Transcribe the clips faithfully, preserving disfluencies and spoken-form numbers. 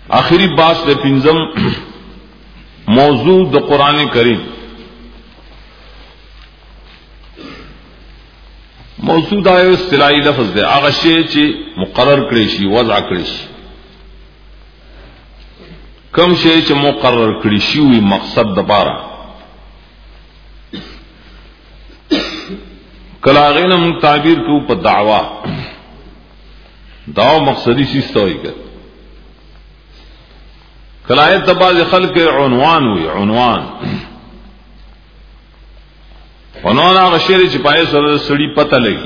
آخری باس دے پنزم موضوع د قرآن کریم. موضوع دا یو اصطلاحی لفظ دے، هغه شی چې مقرر کړی شي، وضع کړی شي. کم شی چې مقرر کړی شي وي مقصد د پاره، کلا غینم تعبیر کو په دعوا دعوا مقصدی شي ستوي کړ. کلایت تباز خلق عنوان ہوئی، عنوان عنوان آغا شیری چپائے سر سڑی پتہ لگی،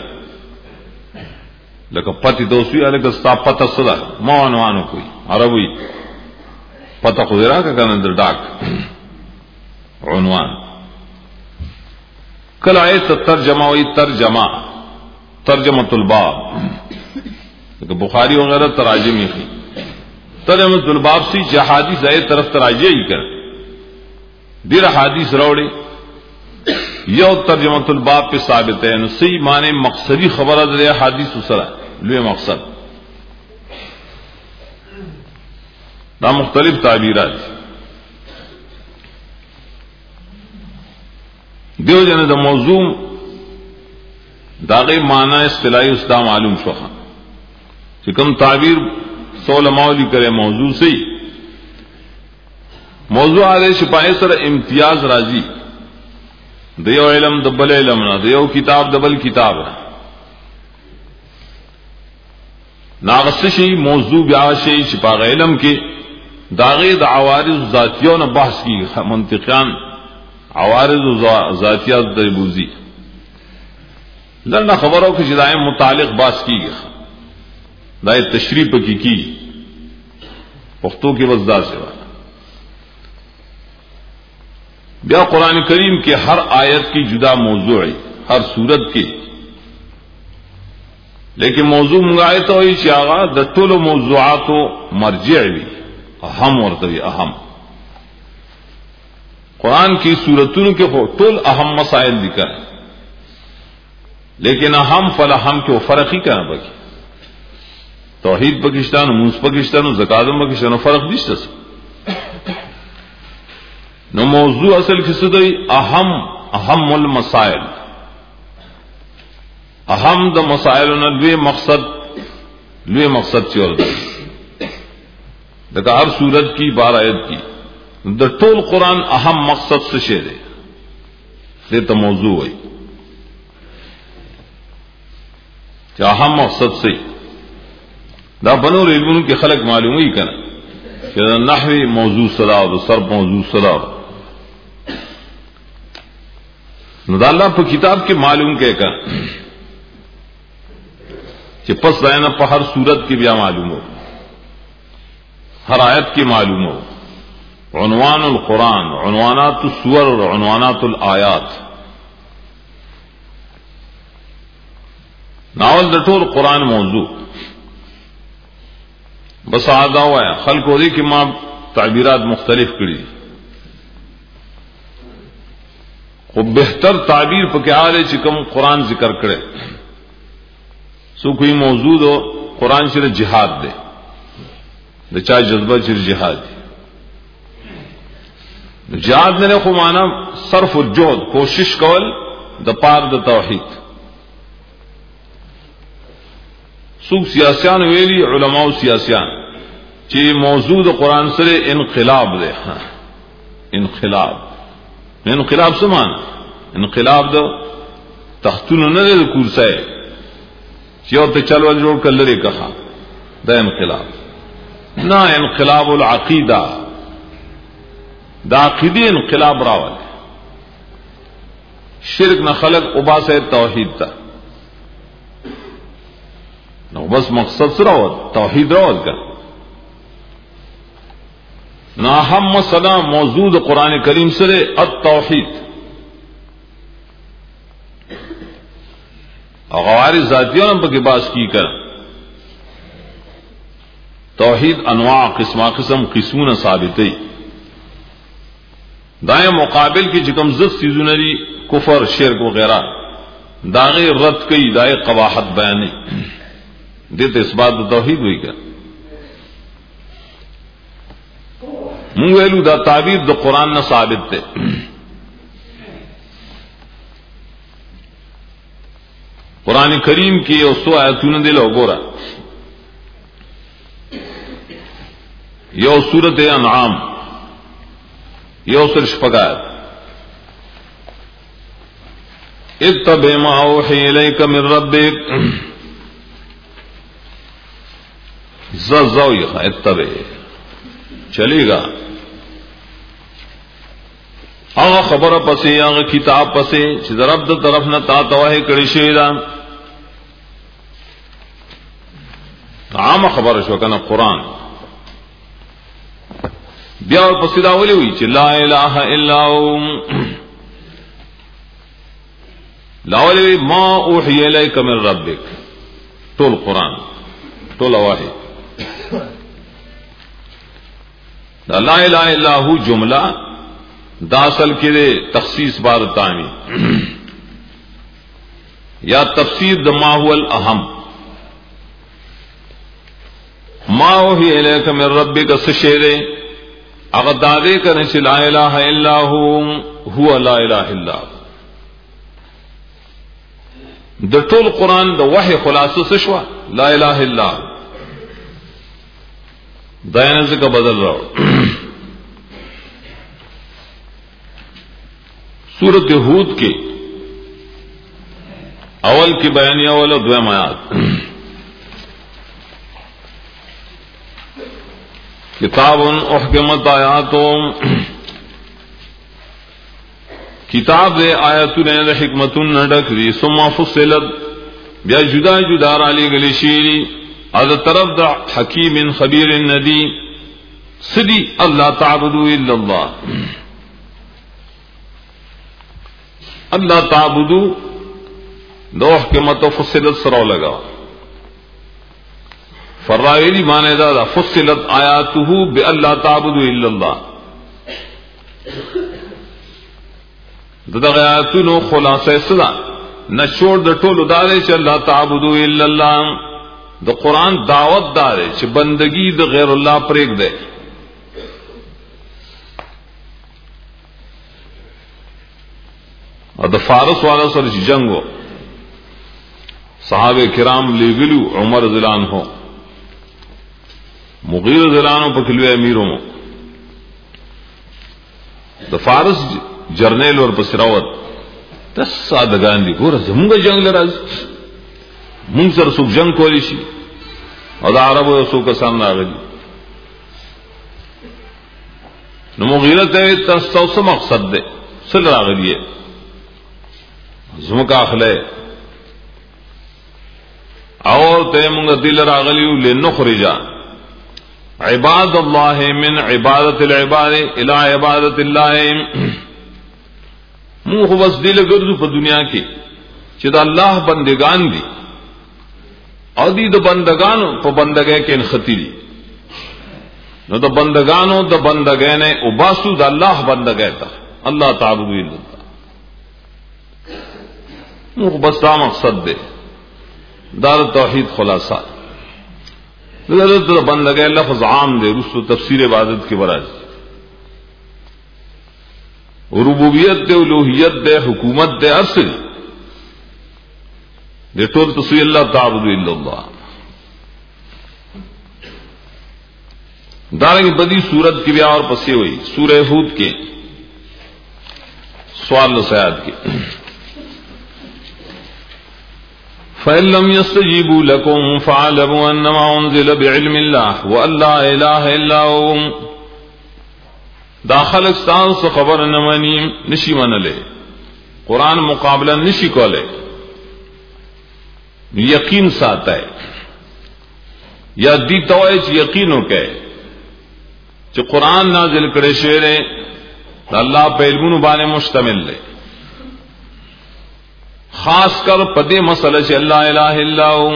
لکہ پتی دوسوی علیکہ ستا پتہ صدا ما عنوانو کوئی عربوی پتہ خودرا کا کن اندر ڈاک عنوان. کلایت ترجمہ ہوئی، ترجمہ ترجمۃ الباب، لکہ بخاری وغیرہ تراجم ہی ترجمۃ الباب سی جہادیث اے طرف تراجی ہی کر دیر حدیث روڑے یو ترجمۃ الباب پہ ثابت ہے نسی معنی مقصدی خبر دے حدیث اسرا لوی مقصد دا مختلف تعبیرات دیو جن دا موضوع داغی معنی اصطلاحی اس دا معلوم شوخا چکم تعبیر علماء لی کرے موضوع سے موضوع آدھے شپائے سر امتیاز راضی دیو علم دبل علم نہ دیو کتاب دبل کتاب ناغسشی موضوع بیاشی شپاغ علم کے داغی دا عوارض ذاتیوں نے بحث کی منطقیان عوارض ذاتیات دربوزی لرنا خبروں کی جدائیں متعلق بحث کی گئی دائے تشریح کی کی پختوں کے وزدار سے بات. بیا قرآن کریم کے ہر آیت کی جدا موضوع ہے، ہر سورت کی، لیکن موضوع منگائے تو ہی چاہا دتول موضوعات و مرجع بھی اہم اور طوی اہم. قرآن کی سورتوں کے طول اہم مسائل ذکر ہیں، لیکن اہم فلاہم کے وہ فرق ہی کہنا بکی. توحید پاکستان، موس پاکستان، زکاتم پاکستان، فرق دیشتا سا. نو موضوع اصل کسی دوئی اہم اہم المسائل، اہم دا مسائل نا لوی مقصد لوی مقصد چور دا دکا ہر سورت کی بار آیت کی دا طول قرآن اہم مقصد سے شے دے دیتا موضوع ہوئی کہ اہم مقصد سے دا بنور علمون کے خلق معلوم ہی کنا کہ دا نحوی موضوع صدا دا صرف موضوع صدا نو دا اللہ پا کتاب کے معلوم کے کنا کہ پس دائنا پا ہر صورت کی بیا معلوم ہو، ہر آیت کی معلوم ہو. عنوان القرآن، عنوانات السور اور عنوانات الآیات. ناول دا طول قرآن موضوع بس آدھا ہوا ہے خلق ہو دی کہ ماں تعبیرات مختلف کری خوب بہتر تعبیر پہ کیا آلے چکم قرآن ذکر کرے سو کوئی موجود ہو قرآن چر جہاد دے دے چاہے جذبہ چر جہاد دے جہاد نے خو مانا صرف الجہد کوشش کول دا پار دا توحید. سوک سیاسیان ویلی علماء سیاسیان چی موجود قرآن سر انقلاب دے. ہاں انقلاب انقلاب سمان انقلاب دو تختون نہ دے کورسے چیو تے چلو جوڑ کر لرے کہا دا انقلاب نہ انقلاب العقیدہ دا عقیدی انقلاب راول شرک نہ خلق ابا سے توحید تا نو بس مقصد سے راول توحید راول کا نہ ہم مسئلہ موجود قرآن کریم سرے التوحید اغوار ذاتیوں نے پکی باس کی کر توحید انواع قسم قسم قسمون ثابتی دائیں مقابل کی چکم زد سیزونری کفر شرک وغیرہ داغی رد کی دائیں قباحت بیانی دیتے اس بات توحید ہوئی کر منگ ویلو دا تعبیر دا قرآن نہ ثابت تے قرآن کریم کی اوسو آیتون دل وګوره یو سورت انعام یو سر شپږات اتبع ما اوحی الیک من ربک زوی اتبع چلے گا هغه خبره پسې هغه کتاب پسې چې رب د طرف نه تا توه کړی شي دا عام خبره شو کنه قرآن بیا پسې دا ولي وی چې لا اله الا هو لا ولي ما اوحي اليك من ربك ټول قرآن ټول واحد لا اله الا هو جمله داخل کے تخصیص بار تانی یا تفسیر د ما هو الاهم ما اوحي اليك من ربك سشیرے اگر دعوے کرنے سے لا الہ الا هو هو لا الہ الا د ټول قرآن د وحی خلاصه سشوا لا الہ الا دائنه سے کا بدل رہا سورت ہود کے اول کی بیانیہ اول اور دویم آیات کتاب احکمت آیاتوں کتاب دے آیاتوں نے حکمتوں نہ ڈک دی ثم فصلت بیا جدا جدا رالی گلی شیری از طرف دا حکیم خبیر ندی سدی اللہ تعبدوا الا اللہ اللہ تعبدو دو حکمت و فصلت سرو لگا فراویلی مانے دا فصلت آیاتہ بے اللہ تعبدو الا اللہ دا آیاتونو خلاصہ صدا نچوڑ دا ٹولو دارے چھ اللہ تعبدو الا اللہ دا قرآن دعوت دارے چھ بندگی دا غیر اللہ پریک دے اور دا فارس والا سر جنگ ہو صحابہ کرام لے گلو عمر ضلان ہو مغیر ضلان ہو پکلوے امیروں دا فارس جرنیل اور پسراوت دس سادگان دی گورا زمونگا جنگ لراز مونگ سر سوک جنگ کولی شی اور دا عربو سوک سامنا آگلی نو مغیرت ہے تنستو سا مقصد دے سل راغلی ہے زمکا اخلے اور تے منگا دل راغلیو لنخرجا عباد اللہ من عبادت العباد الى عبادت اللہ منہ بس دل گردو پا دنیا کی چی دا اللہ بندگان دی اور دی دا بندگانو پا بندگے کے انخطی دی نو دا بندگانو دا بندگینے اباسو دا اللہ بندگے تا اللہ تعبدو اللہ بس دا مقصد دے دار توحید خلاصہ بندگے لفظ عام دے رسو تفسیر عبادت کے براج ربوبیت دے الوہیت دے حکومت دے اصل دے ٹول تصویر اللہ تعبد الا اللہ دارنگ بدی سورت کی بیا اور پسی ہوئی سورہ ہود کے سوال سیاد کے فَإِن لَّمْ يَسْتَجِيبُوا لَكُمْ فَاعْلَمُوا أَنَّمَا أُنزِلَ بِعِلْمِ اللَّهِ وَأَن لَّا إِلَٰهَ إِلَّا هُوَ داخل استان سے خبر نمانی نشی من لے قرآن مقابلہ نشی کو لے یقین ساتا ہے یا دی توائچ یقینوں کے جو قرآن نازل کرے شعر اللہ پہ علمون بانے مشتمل لے خاص کر پدے مسئلہ سے اللہ الہ الا ہو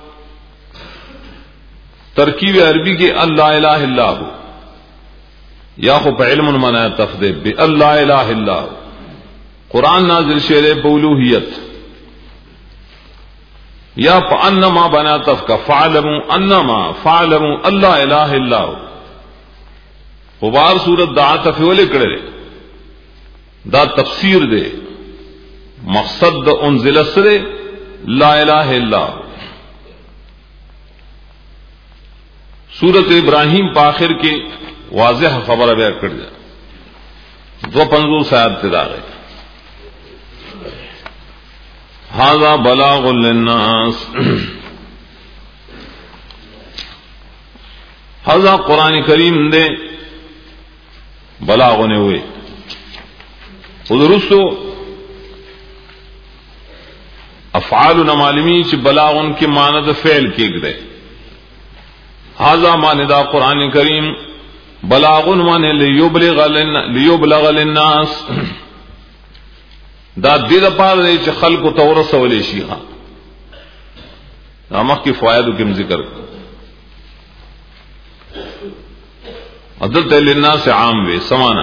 ترکیب عربی کے اللہ الہ الا ہو یا خو پہ علم منع تفدے بے اللہ الہ الا ہو قرآن نازل شعر بولوہیت یا پا انما بنا تف کا فعلموا انما فعلموا اللہ الہ الا ہو غبار صورت دا عطف ولې کړل دا تفسیر دے مقصد دا انزل سرے لا الہ الا سورت ابراہیم پاخر کے واضح خبر بیان کر دیا دو پنزو سیاد تدا گئے ھذا بلاغ للناس ھذا قرآن کریم دے بلاغ نے ہوئے ادرسو افعال نمالمی چ بلاغ ان کی ماند فعل کی گئے ھذا ماندا قرآن کریم بلاغ من لیبلغ لیبلغ للناس دا دید پار دے چ خلق تورس ولی شی ہاں نامک کی فوائد کم ذکر عدد للناس عام وے سمانا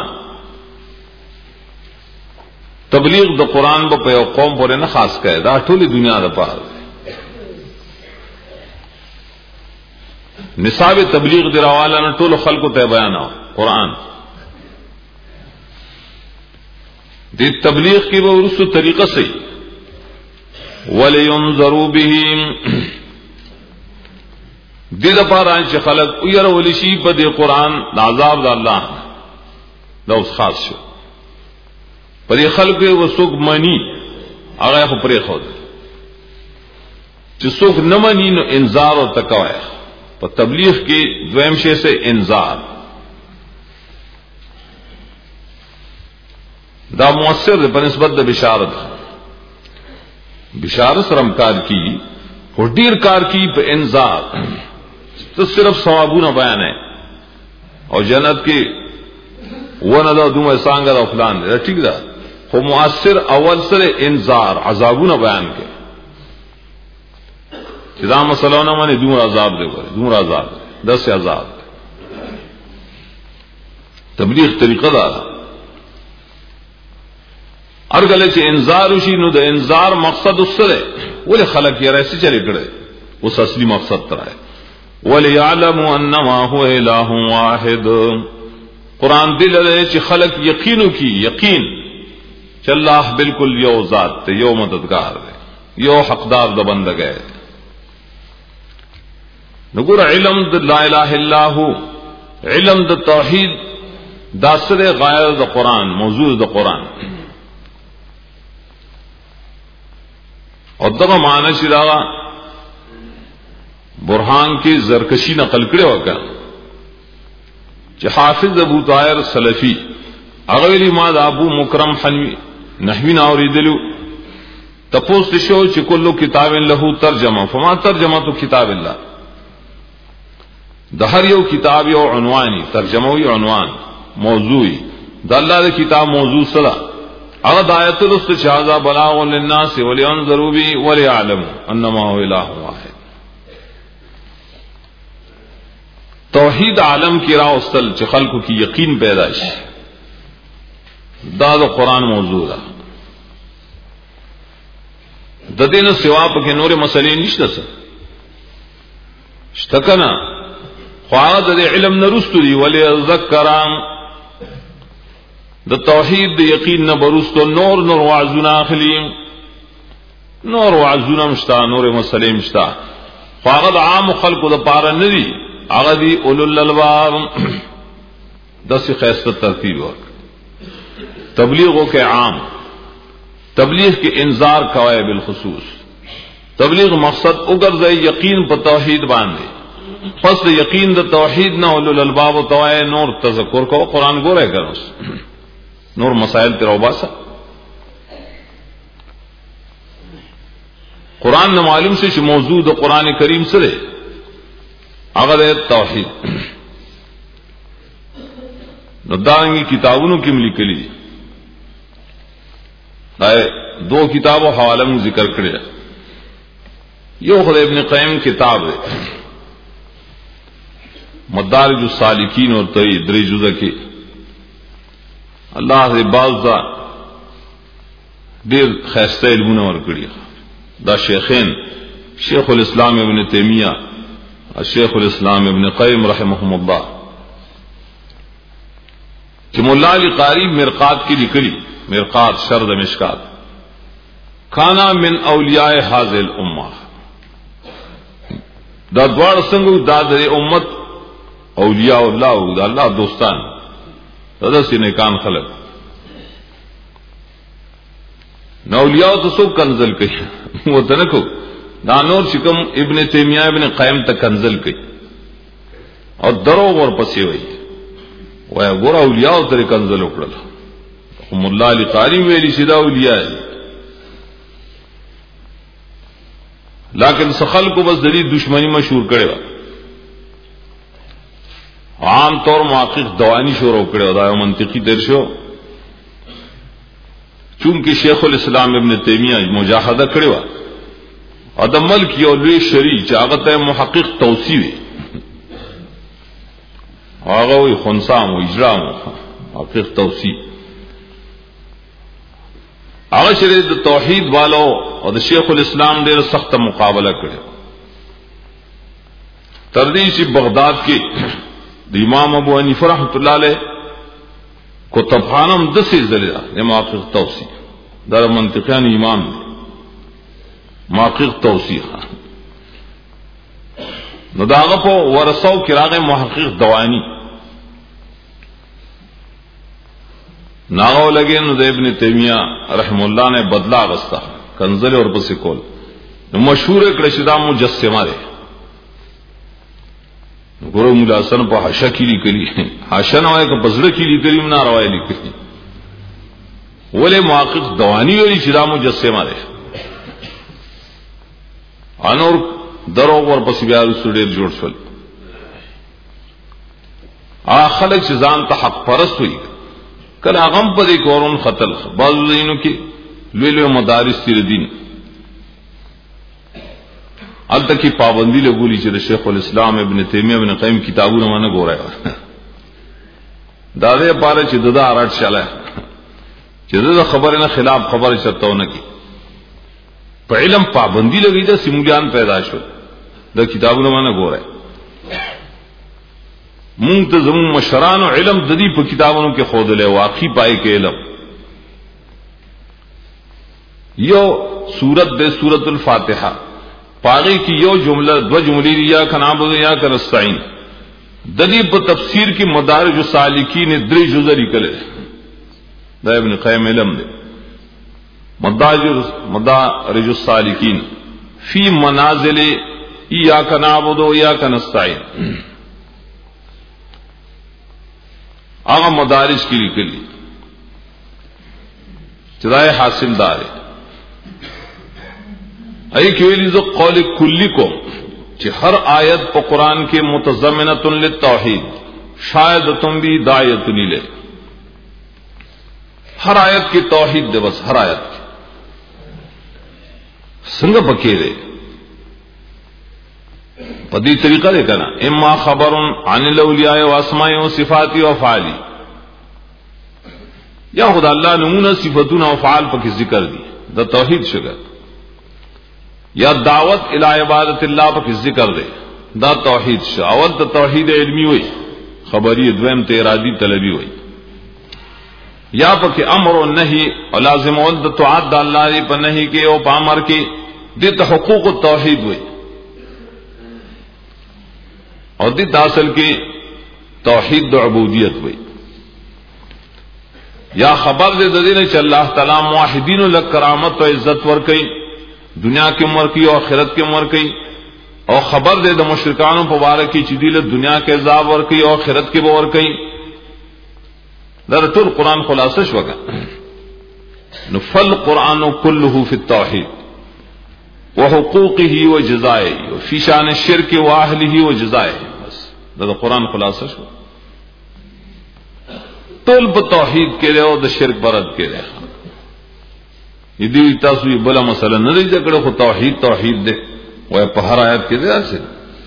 تبلیغ د قرآن با پہ قوم پر نہ خاص کہے دا ٹولی دنیا دا پار نصاب تبلیغ در حوالہ نہ ٹول خلق تے بیان قرآن دی تبلیغ کی وہ رسو طریقہ سے وَلِيُنْذَرُوا بِهِمْ دی دا پار آئین چھ خلق ایر ولیشی پا دی قرآن دا عذاب دا اللہ دا اس خاص شو پر یہ خلق وہ سوک منی آگاہ کو پری خود جو سوک نمانی نو انذار و تکوائے پر تبلیغ کی دویم شے سے انذار دا مؤثر دے پر نسبت دا بشارت بشارت رمکار کی اور دیر کار کی پر انذار تو صرف ثوابون بیان ہے اور جنت کی وہ نہ دا دوم سانگا دا فلان دے ٹھیک دا خو مؤثر اول سر انذار عذابون بیان کے جدا مسئلہ نہ مانے دور عذاب دے گئے دور عذاب دے دس عذاب دے تبلیغ طریقہ دا ہر گلے چ انذار وشی نو دا انذار مقصد اس سے وہ خلق یہ ایسے چلے کڑے اس اصلی مقصد ترا ہے وَلِيَعْلَمُوا أَنَّمَا هُوَ إِلَٰهٌ وَاحِدٌ قرآن دل رہے چ خلق یقینو کی یقین چ اللہ بالکل یو ذات تے یو مددگار ہے یو حقدار دا بندہ گئے نگور علم دا لا الہ الا ہو علم دا توحید دا سر غائر دا قرآن موضوع دا قرآن اور دغه معنی شراغا برہان کی زرکشی نقل کرے وکا کہ حافظ ابو طاہر سلفی اغویلی ما دا ابو مکرم حنوی نحوی ناوری دلو تپوس شو چ کلو کتاب لہو ترجمہ فما ترجمہ تو کتاب اللہ دہر یو کتاب یو عنوانی ترجموی عنوان موضوعی دا اللہ دا کتاب موضوع صدا اغد آیت الست شہزہ بلاغ للناس ولینذروا بی وليعلموا انما هو الہ واحد توحید عالم کی راہ استل چ خلق کی یقین پیدائش دا دا قرآن موضوع دا ددین سوا پکے نور مسئلے نشتا سا اشتکنا خواہ دا علم نرستو دی ولی ذکرام دا توحید دا یقین نبرستو نور نور وعزونا اخلیم نور وعزونا مشتا نور مسئلے مشتا خواہ دا عام خلق دا پارا ندی اغدی اولو الالباب دس خیستہ ترتیب وقت تبلیغوں کے عام تبلیغ کے انذار کوائے بالخصوص تبلیغ مقصد اگر زی یقین پر توحید باندھے فصل یقین دا توحید نہ اولو الالباب و توائے نور تذکر کو قرآن گو رہے کر نور مسائل تیرا باسا قرآن نہ معلوم سے موضوع دا قرآن کریم سرے اگر توحید ندارنگی کتابوں کی ملی کلی دو کتابوں حوالہ میں ذکر کرے یہ خود ابن قیم کتاب ہے مدارج السالکین اور تئی دری جزء کی اللہ سے باز دا دیر خیستہ علمون اور کڑی دا شیخین شیخ الاسلام ابن تیمیہ شیخ الاسلام ابن قیم رحمہم اللہ کہ مولا علی قاری مرقات کی لکلی مرقات شرد مشکات کانا من اولیاء حاضر الامہ دا دوار سنگو دا در امت اولیاء اللہ دا اللہ دوستان دا سی نیکان خلق نہ اولیاء تو سو کنزل کئی وہ تنکو دانور شکم ابن تیمیہ ابن قیم تک کنزل کئی اور درو اور پسی ہوئی وہ گورا اولیاء ترے کنزل اکڑل ہم اللہ علی قاری ویلی سیدھا اولیاء ہے لیکن سخل کو بس دلی دشمنی مشہور کرے گا عام طور محقق دوانی شور اکڑے دا منطقی درشو چونکہ شیخ الاسلام ابن تیمیہ مجاہدہ کرے گا ادمل کی اور لوی شریع چاغت ہے محقق توسیع آگا وہی خنسام و اجرام محقق توسیع آگا شریع توحید والو اور شیخ الاسلام دیر سخت مقابلہ کرے تردیسی بغداد کے امام ابو حنیفہ رحمۃ اللہ علیہ کو تفانم دس ذریعہ یہ محقق توسیع در منطقیان امام نے محقق توسیع نداغ ورسو کراغ محقق دوانی ناغو لگے ند ابن تیمیہ رحم اللہ نے بدلا غستہ کنزل اور پسکول مشہور کرشدہ مجسمہ دے گرو مولا حسن پہ حاشا کی لی کری حاشا نہ ہوئے کہ بزرگ کی لی کری نہ روائے لی کری ولی محقق دوانی والی چدا مجسمہ دے انور درو اور پسی بیار سڑیر جوڑ سول آ خلق چیزان تا حق پرست ہوئی کل اغم پر ایک اورون خطل بعض دینوں کی لوی لوی مدارس تیر دین ال تک کی پابندی لگولی چھ شیخ الاسلام ابن تیمیہ ابن قیم کتابوں نے مانا گو رہا دادے پارے چھ ددا آراٹ چلا ہے چھ ددا خبر نہ خلاف خبر چرتا ہونا کی پہ علم پابندی لگی تھا سمجھان پیدائش ہو دا کتابوں نے مانا گو رہا منگ تزم مشران و علم ددی پہ کتابوں کے خود لے واقعی پائے کے علم یو سورت دے سورت الفاتحہ پاگی کی یو جملہ دو جملی یا کنابود یا کنستعین ددی پہ تفسیر کی مدارج السالکین دری جزری کلے دا ابن قیم علم دے مدارج السالکین فی منازل یا کنابود یا کنستعین آغا مدارج کی لکلی چدائے حاصل دار ہے ای کیویلی زو قول کلی کو چی ہر آیت پا قرآن کے متضمنۃ للتوحید شاید تم بھی دعیت نیلے ہر آیت کی توحید دے بس ہر آیت کی سنگ پکے دے پدی طریقہ دے کنا اما خبر عن الاولیاء و اسماء و صفات و افعال یا خدا اللہ نمونہ صفتون و افعال پا کی ذکر دی دا توحید شگر یا دعوت الى عبادت اللہ پا کی ذکر دے دا توحید شا اول دا توحید علمی ہوئی خبری دویم تیرادی طلبی ہوئی یا پا کہ امر و نہی و لازم اول دا توعاد دا اللہ دی پا نہی کے او پا امر کے دیتا حقوق و توحید ہوئی اور دی تاصل کی توحید و عبودیت ہوئی یا خبر دے دین چ اللہ تعالی موحدین لک کرامت و عزت ور کئی دنیا کے مر کی اور آخرت کے مر کئی اور خبر دے د مشرکانوں مبارک کی چدیل دنیا کے عذاب ور کئی اور آخرت کے بور کئی در طول قرآن خلاصش وگا نفل قرآن کلہ فی التوحید وحقوقه وجزائه وفي شان الشرك واهله وجزائه بس دا قرآن خلاصہ شو طول په توحید کې له او د شرک برد کې له دې تاسو یې بل مسله نه دی ذکر خو توحید توحید دې وای په هر آیت کې دی اصل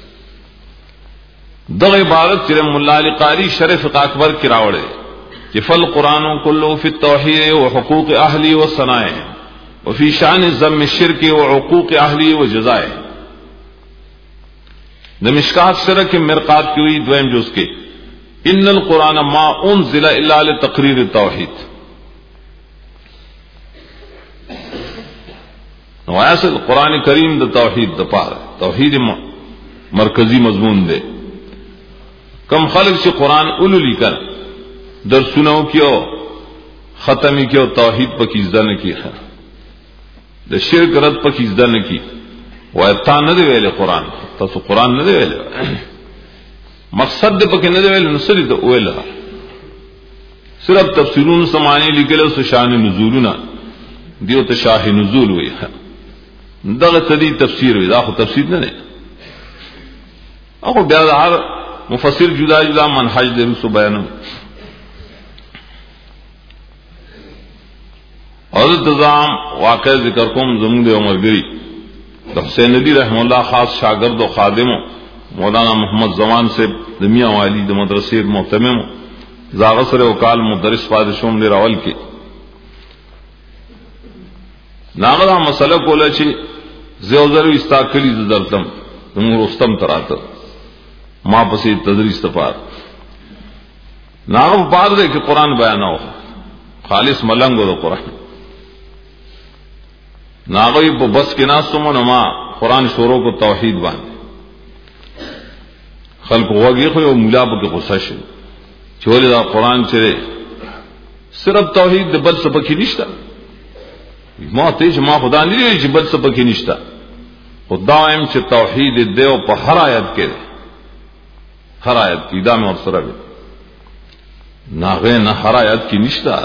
دغه عبارت چې مولا علی قاری شرف اکبر کې راوړل چې فل قرآن كله فی التوحید وحقوق اهلی وصنائع وفي شان ذم الشرك وعقوق اهلی وجزائه د مشکات شرک مرقات کی ہوئی دویم جز کے ان القرآن ما انزل الا لتقریر التوحید. نو اصل قرآن کریم د توحید د پاره توحید مرکزی مضمون دے. کم خلق سے قرآن اولو لکھن در سنو کیو ختمی کیو توحید پکی ازدہ نکی ہے دا شرک رد پکی ازدہ نکی ویتا ندے ویلے قرآن تاسو قرآن ندے ویلے مقصد دے پکی ندے ویلے نصری دا اویلہ صرف تفسیرون سمانی لکلے اس شان نزولنا دیو تشاہ نزول ہوئی ہے دا تدی تفسیر ہوئی دا خو تفسیر ندے اخو بیاد ہر مفسر جدا جدا منحج دے رسو بیانو. حضرت نظام واقع ذکر کوم زمون دے عمر گری حسین ندی رحم اللہ خاص شاگرد و خادم مولانا محمد زمان سے دمیاں والی د مدرسے محتمم زاغسر وکال مدرس پادشوم دے راول کے ناغدا مسئلہ کولا چی زیوزر استاکلی درتم تم رستم تراتا ما پسی تدریس تفار ناغب پار دے کہ قرآن بیانا ہو خالص ملنگ ہو قرآن ناغوی پا بس کے ناستم نما قرآن شوروں کو توحید باندے خلق وگی خوی و ملاب کے غصہ شد چولی دا قرآن چرے صرف توحید دے بل سپکی نشتا ما تیج ما خدا نہیں رہی چی بل سپکی نشتا خدا ایم چی توحید دیو پا ہر آیت کے دے ہر آیت کی دام اور سرب ناغے نہ ہر آیت کی نشتا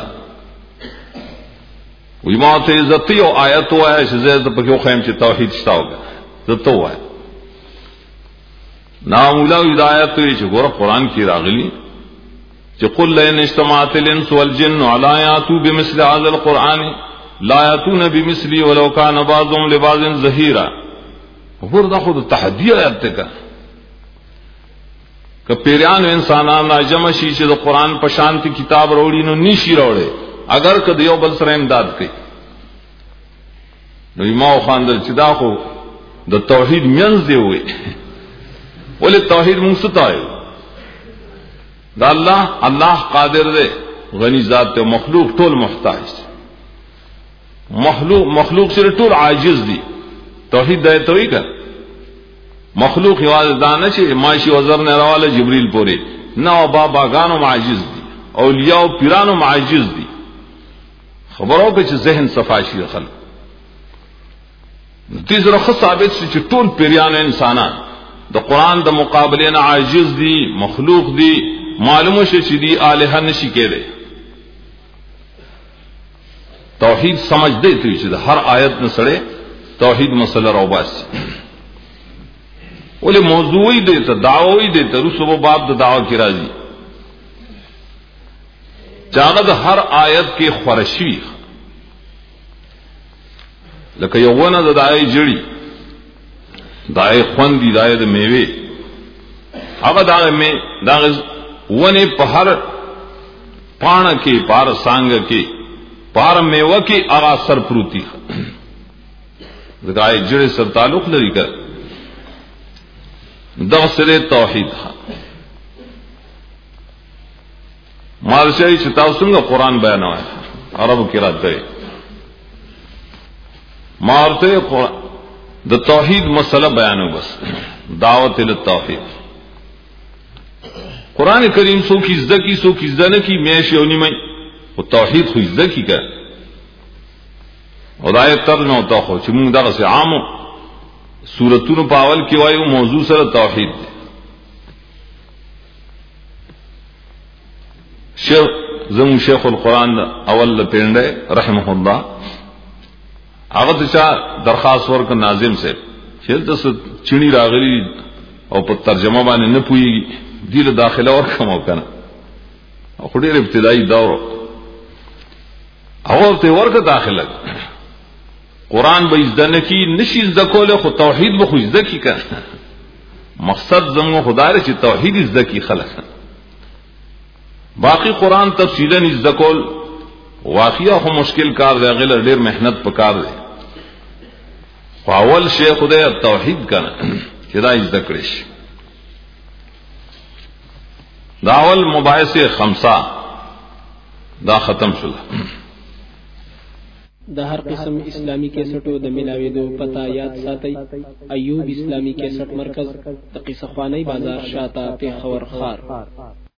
وی ما تے عزتی او آیت ہوا ہے زید پکیو خیم چی توحید شتا ہوگا زدتو ہوا ہے نامولا ہدایت تو یہ چی گورا قرآن کی راغلی چی قل لئن اجتماعت الانس والجن علا یاتو بمثل هذا القرآن لا یاتون بمثلی ولو کان بعضهم لبعض ظہیرا اور دا خود تحدی آیت تے کا کہ پیریان انسانان جمع شی چې د قرآن په شانتی کتاب وروړي نو نشي وروړي اگر که دیو بل سره امداد کوي نو ما خواندل چې دا خو د توحید منځ دی وي ولې توحید مونږ ستایو دا الله الله قادر دی غنی ذات ته مخلوق ټول محتاج مخلوق مخلوق سره ټول عاجز دي توحید دای توي کا مخلوق یواز دانه چې ماشي وزر نه راواله جبريل پوری نو بابا غانو معجز دي اولیاء او پیرانو معجز دي خبرو کې چې ذهن صفاشي خلق تیسرا خص ثابت چې ټول پیران انسانان د قران د مقابله نه عاجز دي مخلوق دي معلومه شي چې دي الہ نشي کېده توحید سمجھ دے تو چې هر آیت نه سره توحید مسله راوباسي ولی موضوعی دیتا دعوی دیتا رسو و باب دا دعوی کی راضی چاگد ہر آیت کی خورشی لکہ یوانا دا دعوی جڑی دعوی خوندی دعوی دا میوے اگا دعوی میں دعوی ونی پہر پانا کی پار سانگ کی پار میوہ کی اگا سر پروتی دعوی جڑی سر تعلق لری کر دغسر توحید مارشائی چتاو سنگا قرآن بیان ہوا ہے عرب کی رات دے مارتے دا توحید مسئلہ بیان ہو بس دعوت للتوحید قرآن کریم سو کی ازدہ کی سو کی ازدہ نکی میش یونی میں وہ توحید خو ازدہ کی کر ودایت ترجمہ ہوتا خو چمونگ دا سے عامو سورتون پاول کی وایو موضوع سره توحید دی شیخ زمو شیخ القرآن اول پینڈے رحمه اللہ هغه ته درخواست ورک ناظم سے شیخ دس چنی راغلی او په ترجمه باندې نه پويږي دیل داخله ورکه مو کنه او ډېر ابتدایي دور هغه ته ورکه داخله قرآن با ازدہ کی نشی ازدہ کولے خود توحید با خود ازدہ کی کر مقصد زمو خدا رہے چی توحید ازدہ کی خلق باقی قرآن تفصیلا ازدہ کول واقعہ خو مشکل کار دے غیر دیر محنت پکار دے اول شیخ خدا توحید کا چی دا ازدہ کرش داول مباحث خمسه دا ختم شول. د هر قسم اسلامی کیسټو د ملاويدو پتا یاد ساتي. ایوب اسلامی کیسټ مرکز د قصه خوانی بازار شاته پیښور خار.